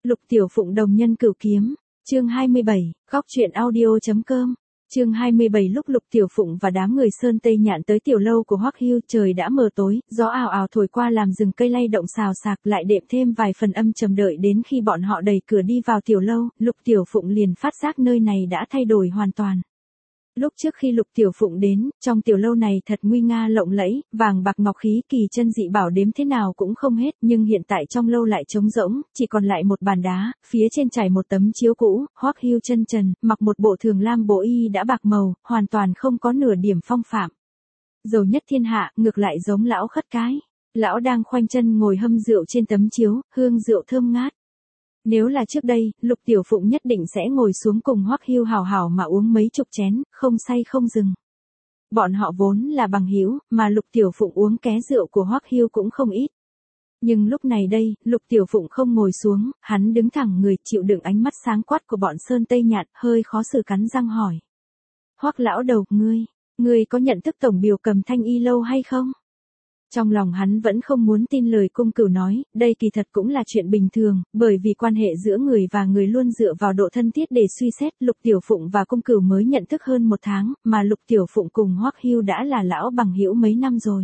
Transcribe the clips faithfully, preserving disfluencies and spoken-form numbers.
Lục Tiểu Phụng đồng nhân cửu kiếm, chương hai mươi bảy, góc truyện audio.com. Chương hai mươi bảy lúc Lục Tiểu Phụng và đám người Sơn Tây Nhạn tới tiểu lâu của Hoắc Hưu, trời đã mờ tối, gió ào ào thổi qua làm rừng cây lay động xào xạc, lại đệm thêm vài phần âm trầm. Đợi đến khi bọn họ đẩy cửa đi vào tiểu lâu, Lục Tiểu Phụng liền phát giác nơi này đã thay đổi hoàn toàn. Lúc trước khi Lục Tiểu Phụng đến, trong tiểu lâu này thật nguy nga lộng lẫy, vàng bạc ngọc khí kỳ chân dị bảo đếm thế nào cũng không hết, nhưng hiện tại trong lâu lại trống rỗng, chỉ còn lại một bàn đá, phía trên trải một tấm chiếu cũ. Hoắc Hưu chân trần, mặc một bộ thường lam bộ y đã bạc màu, hoàn toàn không có nửa điểm phong phạm. Giàu nhất thiên hạ, ngược lại giống lão khất cái. Lão đang khoanh chân ngồi hâm rượu trên tấm chiếu, hương rượu thơm ngát. Nếu là trước đây, Lục Tiểu Phụng nhất định sẽ ngồi xuống cùng Hoắc Hưu hào hào mà uống mấy chục chén, không say không dừng. Bọn họ vốn là bằng hữu, mà Lục Tiểu Phụng uống ké rượu của Hoắc Hưu cũng không ít. Nhưng lúc này đây, Lục Tiểu Phụng không ngồi xuống, hắn đứng thẳng người, chịu đựng ánh mắt sáng quát của bọn Sơn Tây Nhạn, hơi khó xử cắn răng hỏi. Hoắc lão đầu, ngươi, ngươi có nhận thức tổng biểu Cầm Thanh Y lâu hay không? Trong lòng hắn vẫn không muốn tin lời cung cửu nói, đây kỳ thật cũng là chuyện bình thường, bởi vì quan hệ giữa người và người luôn dựa vào độ thân thiết để suy xét. Lục Tiểu Phụng và cung cửu mới nhận thức hơn một tháng, mà Lục Tiểu Phụng cùng Hoắc Hưu đã là lão bằng hữu mấy năm rồi.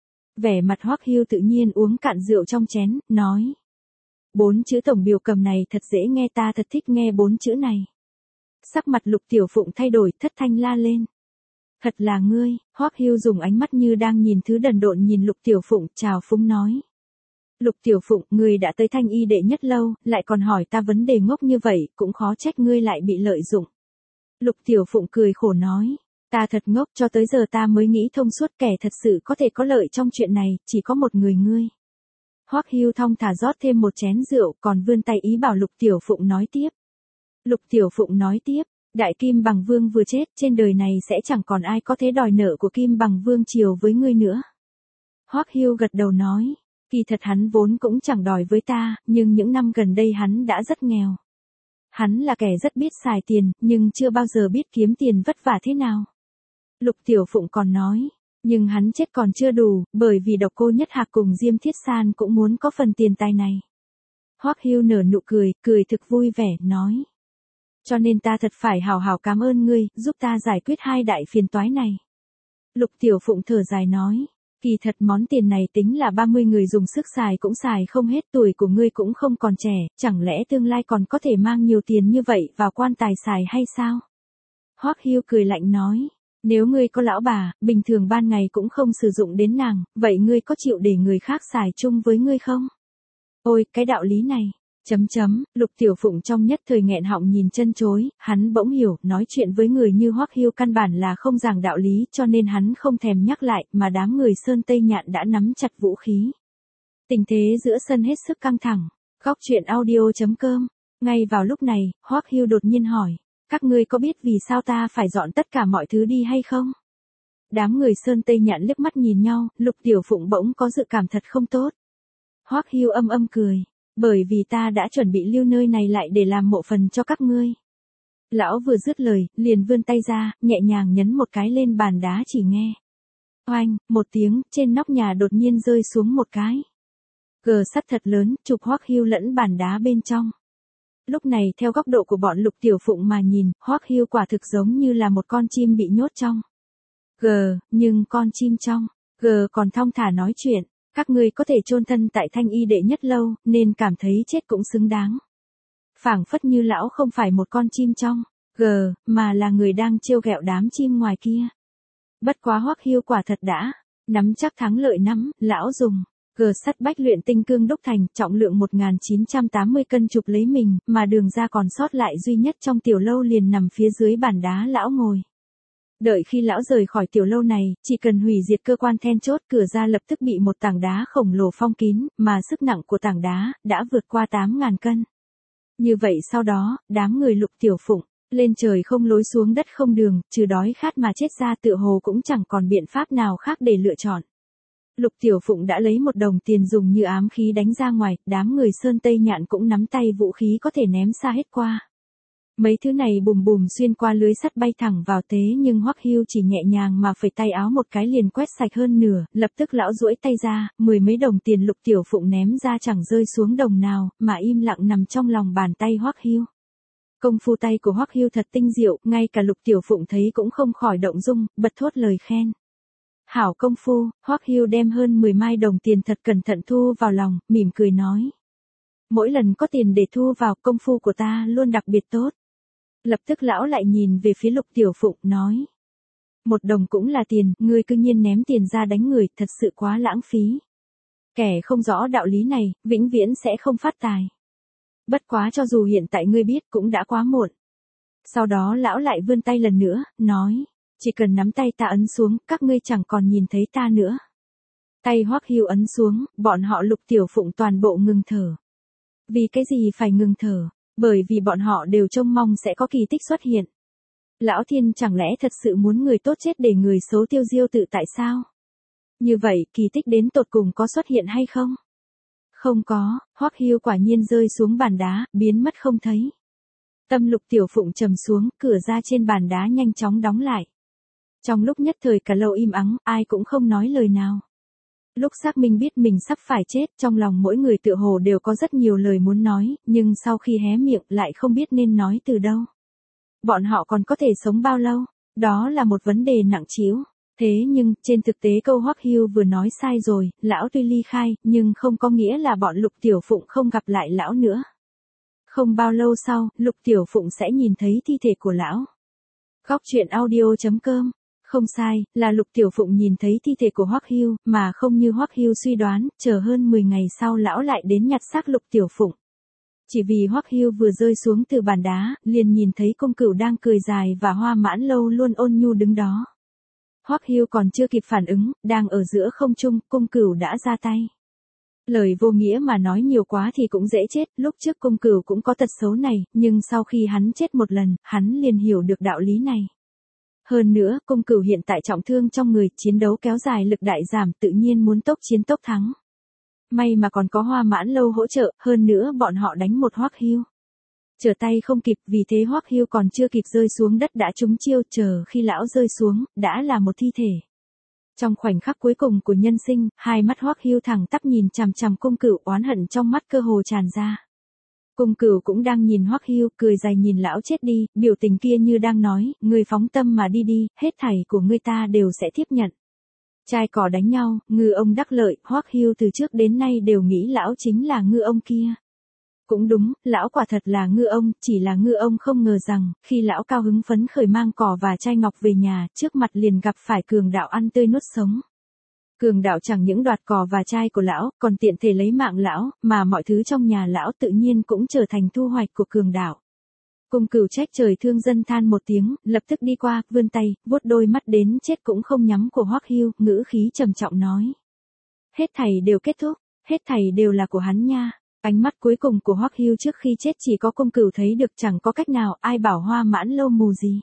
Vẻ mặt Hoắc Hưu tự nhiên uống cạn rượu trong chén, nói. Bốn chữ tổng biểu Cầm này thật dễ nghe, ta thật thích nghe bốn chữ này. Sắc mặt Lục Tiểu Phụng thay đổi, thất thanh la lên. Thật là ngươi. Hoắc Hưu dùng ánh mắt như đang nhìn thứ đần độn nhìn Lục Tiểu Phụng, chào phúng nói. Lục Tiểu Phụng, ngươi đã tới Thanh Y đệ nhất lâu, lại còn hỏi ta vấn đề ngốc như vậy, cũng khó trách ngươi lại bị lợi dụng. Lục Tiểu Phụng cười khổ nói, ta thật ngốc, cho tới giờ ta mới nghĩ thông suốt, kẻ thật sự có thể có lợi trong chuyện này, chỉ có một người ngươi. Hoắc Hưu thong thả rót thêm một chén rượu, còn vươn tay ý bảo Lục Tiểu Phụng nói tiếp. Lục Tiểu Phụng nói tiếp. Đại Kim Bằng Vương vừa chết, trên đời này sẽ chẳng còn ai có thể đòi nợ của Kim Bằng Vương triều với ngươi nữa. Hoắc Hưu gật đầu nói, kỳ thật hắn vốn cũng chẳng đòi với ta, nhưng những năm gần đây hắn đã rất nghèo. Hắn là kẻ rất biết xài tiền, nhưng chưa bao giờ biết kiếm tiền vất vả thế nào. Lục Tiểu Phụng còn nói, nhưng hắn chết còn chưa đủ, bởi vì Độc Cô Nhất Hạc cùng Diêm Thiết San cũng muốn có phần tiền tài này. Hoắc Hưu nở nụ cười, cười thực vui vẻ, nói. Cho nên ta thật phải hào hào cảm ơn ngươi, giúp ta giải quyết hai đại phiền toái này. Lục Tiểu Phụng thở dài nói, kỳ thật món tiền này tính là ba mươi người dùng sức xài cũng xài không hết, tuổi của ngươi cũng không còn trẻ, chẳng lẽ tương lai còn có thể mang nhiều tiền như vậy vào quan tài xài hay sao? Hoắc Hưu cười lạnh nói, nếu ngươi có lão bà, bình thường ban ngày cũng không sử dụng đến nàng, vậy ngươi có chịu để người khác xài chung với ngươi không? Ôi, cái đạo lý này. Chấm chấm, Lục Tiểu Phụng trong nhất thời nghẹn họng nhìn chân chối, hắn bỗng hiểu, nói chuyện với người như Hoắc Hưu căn bản là không giảng đạo lý, cho nên hắn không thèm nhắc lại, mà đám người Sơn Tây Nhạn đã nắm chặt vũ khí. Tình thế giữa sân hết sức căng thẳng. Góc truyện audio.com. Ngay vào lúc này, Hoắc Hưu đột nhiên hỏi, các ngươi có biết vì sao ta phải dọn tất cả mọi thứ đi hay không? Đám người Sơn Tây Nhạn liếc mắt nhìn nhau, Lục Tiểu Phụng bỗng có dự cảm thật không tốt. Hoắc Hưu âm âm cười. Bởi vì ta đã chuẩn bị lưu nơi này lại để làm mộ phần cho các ngươi. Lão vừa dứt lời, liền vươn tay ra, nhẹ nhàng nhấn một cái lên bàn đá chỉ nghe. Oanh, một tiếng, trên nóc nhà đột nhiên rơi xuống một cái. Gờ sắt thật lớn, chụp Hoắc Hưu lẫn bàn đá bên trong. Lúc này theo góc độ của bọn Lục Tiểu Phụng mà nhìn, Hoắc Hưu quả thực giống như là một con chim bị nhốt trong. Gờ, nhưng con chim trong, gờ còn thong thả nói chuyện. Các ngươi có thể chôn thân tại Thanh Y đệ nhất lâu, nên cảm thấy chết cũng xứng đáng. Phảng phất như lão không phải một con chim trong, gờ, mà là người đang trêu ghẹo đám chim ngoài kia. Bất quá Hoắc Hưu quả thật đã, nắm chắc thắng lợi nắm, lão dùng, gờ sắt bách luyện tinh cương đúc thành, trọng lượng một nghìn chín trăm tám mươi cân chụp lấy mình, mà đường ra còn sót lại duy nhất trong tiểu lâu liền nằm phía dưới bàn đá lão ngồi. Đợi khi lão rời khỏi tiểu lâu này, chỉ cần hủy diệt cơ quan then chốt, cửa ra lập tức bị một tảng đá khổng lồ phong kín, mà sức nặng của tảng đá đã vượt qua tám nghìn cân. Như vậy sau đó, đám người Lục Tiểu Phụng, lên trời không lối xuống đất không đường, trừ đói khát mà chết ra tựa hồ cũng chẳng còn biện pháp nào khác để lựa chọn. Lục Tiểu Phụng đã lấy một đồng tiền dùng như ám khí đánh ra ngoài, đám người Sơn Tây Nhạn cũng nắm tay vũ khí có thể ném xa hết qua. Mấy thứ này bùm bùm xuyên qua lưới sắt bay thẳng vào tế nhưng Hoắc Hưu chỉ nhẹ nhàng mà phẩy tay áo một cái liền quét sạch hơn nửa, lập tức lão duỗi tay ra, mười mấy đồng tiền Lục Tiểu Phụng ném ra chẳng rơi xuống đồng nào, mà im lặng nằm trong lòng bàn tay Hoắc Hưu. Công phu tay của Hoắc Hưu thật tinh diệu, ngay cả Lục Tiểu Phụng thấy cũng không khỏi động dung, bật thốt lời khen. Hảo công phu, Hoắc Hưu đem hơn mười mai đồng tiền thật cẩn thận thu vào lòng, mỉm cười nói. Mỗi lần có tiền để thu vào, công phu của ta luôn đặc biệt tốt. Lập tức lão lại nhìn về phía Lục Tiểu Phụng, nói. Một đồng cũng là tiền, ngươi cư nhiên ném tiền ra đánh người, thật sự quá lãng phí. Kẻ không rõ đạo lý này, vĩnh viễn sẽ không phát tài. Bất quá cho dù hiện tại ngươi biết cũng đã quá muộn. Sau đó lão lại vươn tay lần nữa, nói. Chỉ cần nắm tay ta ấn xuống, các ngươi chẳng còn nhìn thấy ta nữa. Tay Hoắc Hưu ấn xuống, bọn họ Lục Tiểu Phụng toàn bộ ngừng thở. Vì cái gì phải ngừng thở? Bởi vì bọn họ đều trông mong sẽ có kỳ tích xuất hiện. Lão Thiên chẳng lẽ thật sự muốn người tốt chết để người xấu tiêu diêu tự tại sao? Như vậy, kỳ tích đến tột cùng có xuất hiện hay không? Không có, Hoắc Hưu quả nhiên rơi xuống bàn đá, biến mất không thấy. Tâm Lục Tiểu Phụng trầm xuống, cửa ra trên bàn đá nhanh chóng đóng lại. Trong lúc nhất thời cả lầu im ắng, ai cũng không nói lời nào. Lúc xác minh biết mình sắp phải chết, trong lòng mỗi người tựa hồ đều có rất nhiều lời muốn nói, nhưng sau khi hé miệng lại không biết nên nói từ đâu. Bọn họ còn có thể sống bao lâu? Đó là một vấn đề nặng trĩu. Thế nhưng, trên thực tế câu Hoắc Hưu vừa nói sai rồi, lão tuy ly khai, nhưng không có nghĩa là bọn Lục Tiểu Phụng không gặp lại lão nữa. Không bao lâu sau, Lục Tiểu Phụng sẽ nhìn thấy thi thể của lão. Góc truyện audio chấm com. Không sai, là Lục Tiểu Phụng nhìn thấy thi thể của Hoắc Hưu, mà không như Hoắc Hưu suy đoán, chờ hơn mười ngày sau lão lại đến nhặt xác Lục Tiểu Phụng. Chỉ vì Hoắc Hưu vừa rơi xuống từ bàn đá, liền nhìn thấy Cung Cửu đang cười dài và Hoa Mãn Lâu luôn ôn nhu đứng đó. Hoắc Hưu còn chưa kịp phản ứng, đang ở giữa không trung, Cung Cửu đã ra tay. Lời vô nghĩa mà nói nhiều quá thì cũng dễ chết, lúc trước Cung Cửu cũng có tật xấu này, nhưng sau khi hắn chết một lần, hắn liền hiểu được đạo lý này. Hơn nữa, Cung Cửu hiện tại trọng thương trong người, chiến đấu kéo dài lực đại giảm, tự nhiên muốn tốc chiến tốc thắng. May mà còn có Hoa Mãn Lâu hỗ trợ, hơn nữa bọn họ đánh một Hoắc Hưu. Trở tay không kịp, vì thế Hoắc Hưu còn chưa kịp rơi xuống đất đã trúng chiêu, chờ khi lão rơi xuống, đã là một thi thể. Trong khoảnh khắc cuối cùng của nhân sinh, hai mắt Hoắc Hưu thẳng tắp nhìn chằm chằm Cung Cửu, oán hận trong mắt cơ hồ tràn ra. Cung Cửu cũng đang nhìn Hoắc Hưu, cười dài nhìn lão chết đi, biểu tình kia như đang nói, ngươi phóng tâm mà đi đi, hết thảy của ngươi ta đều sẽ tiếp nhận. Trai cỏ đánh nhau, ngư ông đắc lợi, Hoắc Hưu từ trước đến nay đều nghĩ lão chính là ngư ông kia. Cũng đúng, lão quả thật là ngư ông, chỉ là ngư ông không ngờ rằng, khi lão cao hứng phấn khởi mang cỏ và chai ngọc về nhà, trước mặt liền gặp phải Cường Đạo ăn tươi nuốt sống. Cường Đạo chẳng những đoạt cỏ và chai của lão, còn tiện thể lấy mạng lão, mà mọi thứ trong nhà lão tự nhiên cũng trở thành thu hoạch của Cường Đạo. Cung Cửu trách trời thương dân than một tiếng, lập tức đi qua, vươn tay, vuốt đôi mắt đến chết cũng không nhắm của Hoắc Hưu, ngữ khí trầm trọng nói. Hết thảy đều kết thúc, hết thảy đều là của hắn nha. Ánh mắt cuối cùng của Hoắc Hưu trước khi chết chỉ có Cung Cửu thấy được, chẳng có cách nào, ai bảo Hoa Mãn Lâu mù gì.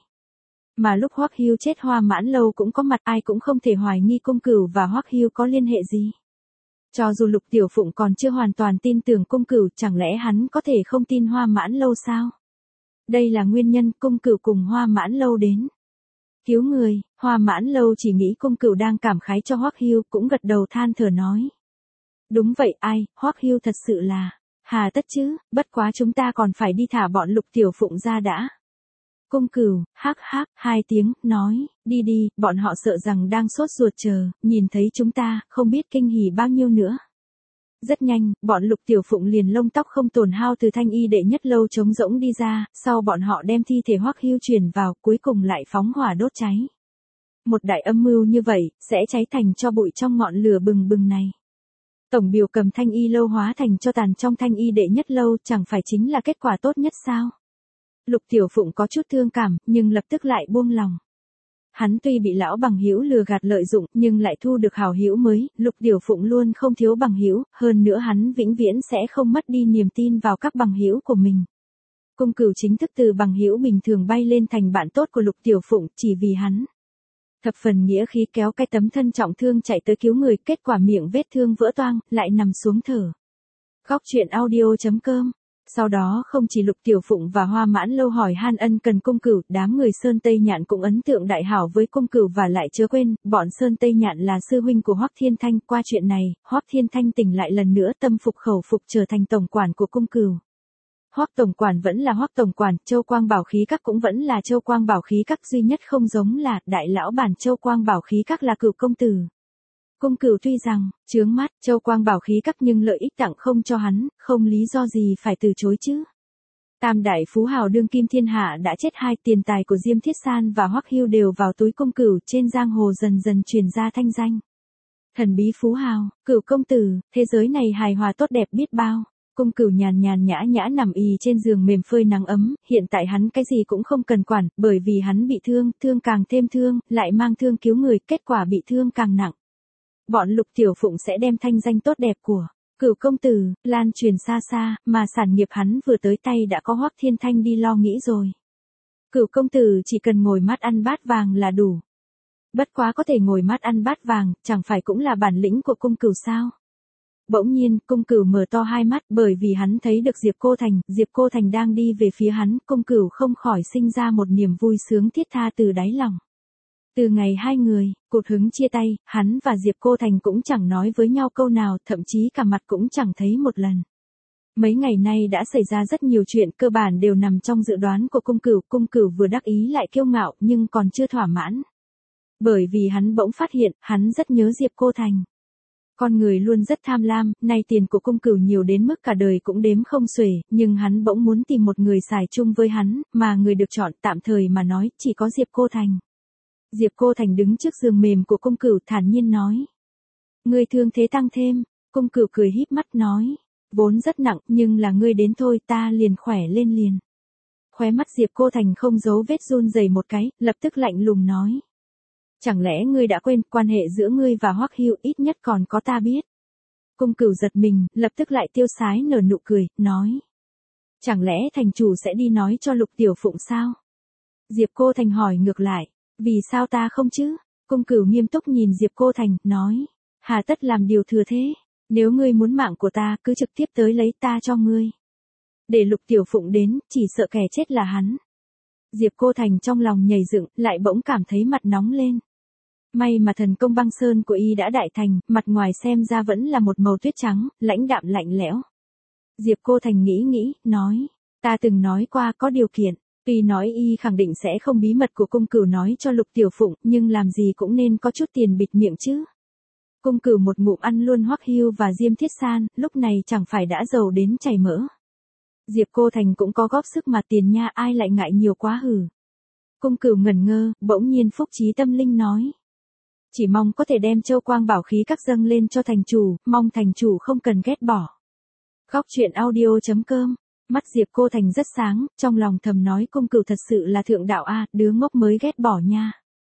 Mà lúc Hoắc Hưu chết Hoa Mãn Lâu cũng có mặt, ai cũng không thể hoài nghi Cung Cửu và Hoắc Hưu có liên hệ gì. Cho dù Lục Tiểu Phụng còn chưa hoàn toàn tin tưởng Cung Cửu, chẳng lẽ hắn có thể không tin Hoa Mãn Lâu sao? Đây là nguyên nhân Cung Cửu cùng Hoa Mãn Lâu đến cứu người. Hoa Mãn Lâu chỉ nghĩ Cung Cửu đang cảm khái cho Hoắc Hưu, cũng gật đầu than thở nói. Đúng vậy, ai, Hoắc Hưu thật sự là, hà tất chứ, bất quá chúng ta còn phải đi thả bọn Lục Tiểu Phụng ra đã. Cung Cửu, hắc hắc, hai tiếng, nói, đi đi, bọn họ sợ rằng đang sốt ruột chờ, nhìn thấy chúng ta, không biết kinh hỉ bao nhiêu nữa. Rất nhanh, bọn Lục Tiểu Phụng liền lông tóc không tổn hao từ thanh y đệ nhất lâu trống rỗng đi ra, sau bọn họ đem thi thể Hoắc Hưu chuyển vào, cuối cùng lại phóng hỏa đốt cháy. Một đại âm mưu như vậy, sẽ cháy thành tro bụi trong ngọn lửa bừng bừng này. Tổng biểu cầm thanh y lâu hóa thành tro tàn trong thanh y đệ nhất lâu, chẳng phải chính là kết quả tốt nhất sao? Lục Tiểu Phụng có chút thương cảm, nhưng lập tức lại buông lòng. Hắn tuy bị lão bằng hữu lừa gạt lợi dụng, nhưng lại thu được hảo hữu mới, Lục Tiểu Phụng luôn không thiếu bằng hữu, hơn nữa hắn vĩnh viễn sẽ không mất đi niềm tin vào các bằng hữu của mình. Cung Cửu chính thức từ bằng hữu bình thường bay lên thành bạn tốt của Lục Tiểu Phụng, chỉ vì hắn thập phần nghĩa khí kéo cái tấm thân trọng thương chạy tới cứu người, kết quả miệng vết thương vỡ toang, lại nằm xuống thở. Góc truyện audio chấm com Sau đó không chỉ Lục Tiểu Phụng và Hoa Mãn Lâu hỏi han ân cần Cung Cửu, đám người Sơn Tây Nhạn cũng ấn tượng đại hảo với Cung Cửu và lại chớ quên, bọn Sơn Tây Nhạn là sư huynh của Hoắc Thiên Thanh, qua chuyện này, Hoắc Thiên Thanh tỉnh lại lần nữa tâm phục khẩu phục trở thành tổng quản của Cung Cửu. Hoắc tổng quản vẫn là Hoắc tổng quản, Châu Quang Bảo Khí Các cũng vẫn là Châu Quang Bảo Khí Các, duy nhất không giống là đại lão bản Châu Quang Bảo Khí Các là Cửu công tử. Cung Cửu tuy rằng chướng mắt Châu Quang Bảo Khí Các nhưng lợi ích tặng không cho hắn, không lý do gì phải từ chối chứ. Tam đại phú hào đương kim thiên hạ đã chết hai, tiền tài của Diêm Thiết San và Hoắc Hưu đều vào túi Cung Cửu, trên giang hồ dần dần truyền ra thanh danh. Thần bí phú hào, Cửu công tử, thế giới này hài hòa tốt đẹp biết bao. Cung Cửu nhàn nhàn nhã nhã nằm ì trên giường mềm phơi nắng ấm, hiện tại hắn cái gì cũng không cần quản, bởi vì hắn bị thương, thương càng thêm thương, lại mang thương cứu người, kết quả bị thương càng nặng. Bọn Lục Tiểu Phụng sẽ đem thanh danh tốt đẹp của Cửu công tử lan truyền xa xa, mà sản nghiệp hắn vừa tới tay đã có Hoắc Thiên Thanh đi lo nghĩ rồi. Cửu công tử chỉ cần ngồi mắt ăn bát vàng là đủ. Bất quá có thể ngồi mắt ăn bát vàng, chẳng phải cũng là bản lĩnh của Cung Cửu sao? Bỗng nhiên, Cung Cửu mở to hai mắt, bởi vì hắn thấy được Diệp Cô Thành, Diệp Cô Thành đang đi về phía hắn, Cung Cửu không khỏi sinh ra một niềm vui sướng thiết tha từ đáy lòng. Từ ngày hai người, cụt hứng chia tay, hắn và Diệp Cô Thành cũng chẳng nói với nhau câu nào, thậm chí cả mặt cũng chẳng thấy một lần. Mấy ngày nay đã xảy ra rất nhiều chuyện, cơ bản đều nằm trong dự đoán của Cung Cửu, Cung Cửu vừa đắc ý lại kiêu ngạo, nhưng còn chưa thỏa mãn. Bởi vì hắn bỗng phát hiện, hắn rất nhớ Diệp Cô Thành. Con người luôn rất tham lam, nay tiền của Cung Cửu nhiều đến mức cả đời cũng đếm không xuể, nhưng hắn bỗng muốn tìm một người xài chung với hắn, mà người được chọn tạm thời mà nói, chỉ có Diệp Cô Thành. Diệp Cô Thành đứng trước giường mềm của Cung Cửu thản nhiên nói. Ngươi thương thế tăng thêm, Cung Cửu cười híp mắt nói. Vốn rất nặng, nhưng là ngươi đến thôi ta liền khỏe lên liền. Khóe mắt Diệp Cô Thành không giấu vết run rẩy một cái, lập tức lạnh lùng nói. Chẳng lẽ ngươi đã quên, quan hệ giữa ngươi và Hoắc Hưu ít nhất còn có ta biết. Cung Cửu giật mình, lập tức lại tiêu sái nở nụ cười, nói. Chẳng lẽ thành chủ sẽ đi nói cho Lục Tiểu Phụng sao? Diệp Cô Thành hỏi ngược lại. Vì sao ta không chứ? Cung Cửu nghiêm túc nhìn Diệp Cô Thành, nói. Hà tất làm điều thừa thế? Nếu ngươi muốn mạng của ta, cứ trực tiếp tới lấy ta cho ngươi. Để Lục Tiểu Phụng đến, chỉ sợ kẻ chết là hắn. Diệp Cô Thành trong lòng nhảy dựng, lại bỗng cảm thấy mặt nóng lên. May mà thần công băng sơn của y đã đại thành, mặt ngoài xem ra vẫn là một màu tuyết trắng, lãnh đạm lạnh lẽo. Diệp Cô Thành nghĩ nghĩ, nói. Ta từng nói qua có điều kiện. Tuy nói y khẳng định sẽ không bí mật của Cung Cửu nói cho Lục Tiểu Phụng, nhưng làm gì cũng nên có chút tiền bịt miệng chứ. Cung Cửu một ngụm ăn luôn Hoắc Hưu và Diêm Thiết San, lúc này chẳng phải đã giàu đến chảy mỡ. Diệp Cô Thành cũng có góp sức mà tiền nha, ai lại ngại nhiều quá hử. Cung Cửu ngẩn ngơ, bỗng nhiên phúc trí tâm linh nói. Chỉ mong có thể đem Châu Quang Bảo Khí Các dâng lên cho thành chủ, mong thành chủ không cần ghét bỏ. Góc truyện audio chấm com. Mắt Diệp Cô Thành rất sáng, trong lòng thầm nói Cung Cửu thật sự là thượng đạo a, đứa ngốc mới ghét bỏ nha.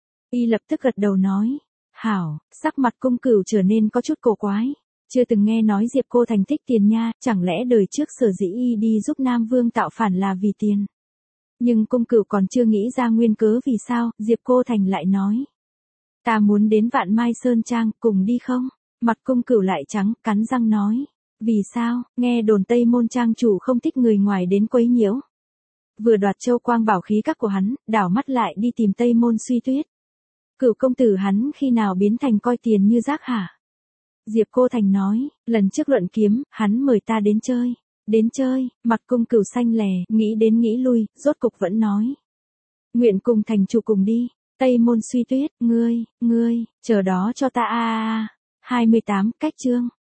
Y lập tức gật đầu nói. Hảo, sắc mặt Cung Cửu trở nên có chút cổ quái. Chưa từng nghe nói Diệp Cô Thành thích tiền nha, chẳng lẽ đời trước sở dĩ y đi giúp Nam Vương tạo phản là vì tiền. Nhưng Cung Cửu còn chưa nghĩ ra nguyên cớ vì sao, Diệp Cô Thành lại nói. Ta muốn đến Vạn Mai Sơn Trang, cùng đi không? Mặt Cung Cửu lại trắng, cắn răng nói. Vì sao, nghe đồn Tây Môn Trang chủ không thích người ngoài đến quấy nhiễu. Vừa đoạt Châu Quang Bảo Khí Các của hắn, đảo mắt lại đi tìm Tây Môn Suy Tuyết. Cửu công tử hắn khi nào biến thành coi tiền như rác hả? Diệp Cô Thành nói, lần trước luận kiếm, hắn mời ta đến chơi. Đến chơi, mặt Cung Cửu xanh lè, nghĩ đến nghĩ lui, rốt cục vẫn nói. Nguyện cùng thành chủ cùng đi, Tây Môn Suy Tuyết, ngươi, ngươi, chờ đó cho ta a a a. hai mươi tám, cách chương.